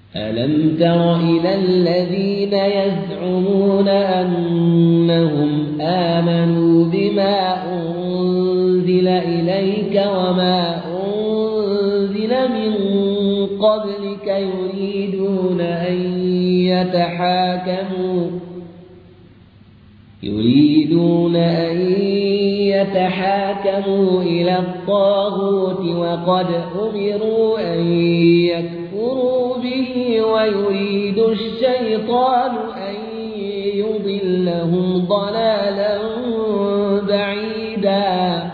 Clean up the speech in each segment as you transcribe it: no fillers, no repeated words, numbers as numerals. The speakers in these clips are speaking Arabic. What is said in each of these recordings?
ألم تر إلى الذين يزعمون أنهم آمنوا بما أنزل إليك وما أنزل من قبلك يريدون أن يتحاكموا إلى الطاغوت وقد أمروا أن يكفروا به ويريد الشيطان أن يضلهم ضلالا بعيدا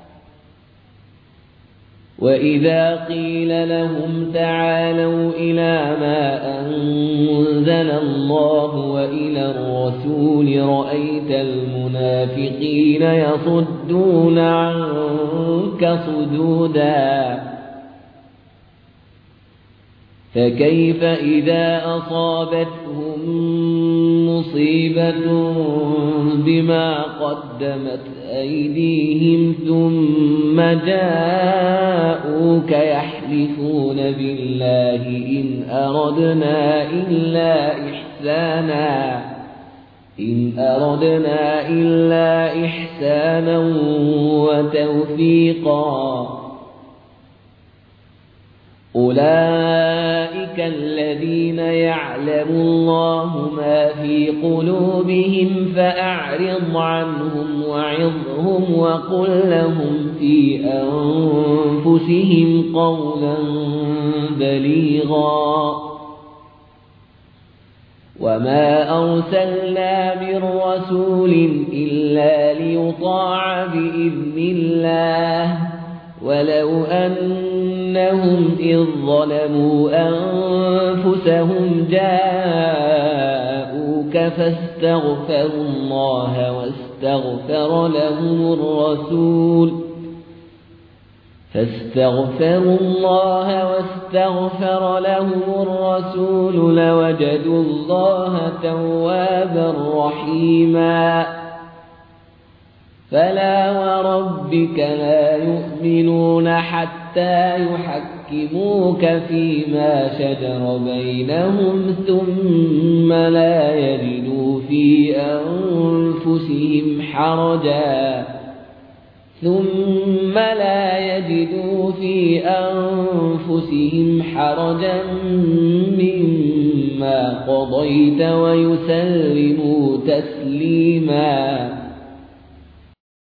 وإذا قيل لهم تعالوا إلى ما أنزل الله وإلى الرسول رأيت المنافقين يصدون عنك صدودا فكيف إذا أصابتهم مصيبة بما قدمت أيديهم ثم جاءوك يحلفون بالله إن أردنا إلا إحسانا وتوفيقا أولئك الذين يعلم الله ما في قلوبهم فأعرض عنهم وعظهم وقل لهم في أنفسهم قولا بليغا وما أرسلنا من رسول إلا ليطاع بإذن الله ولو أنهم إذ ظلموا أنفسهم جاءوك فاستغفروا الله واستغفر لهم الرسول لوجدوا الله توابا رحيما فلا وربك لا يؤمنون حتى يحكموك فيما شجر بينهم ثم لا يجدوا في أنفسهم حرجا مما قضيت ويسلموا تسليما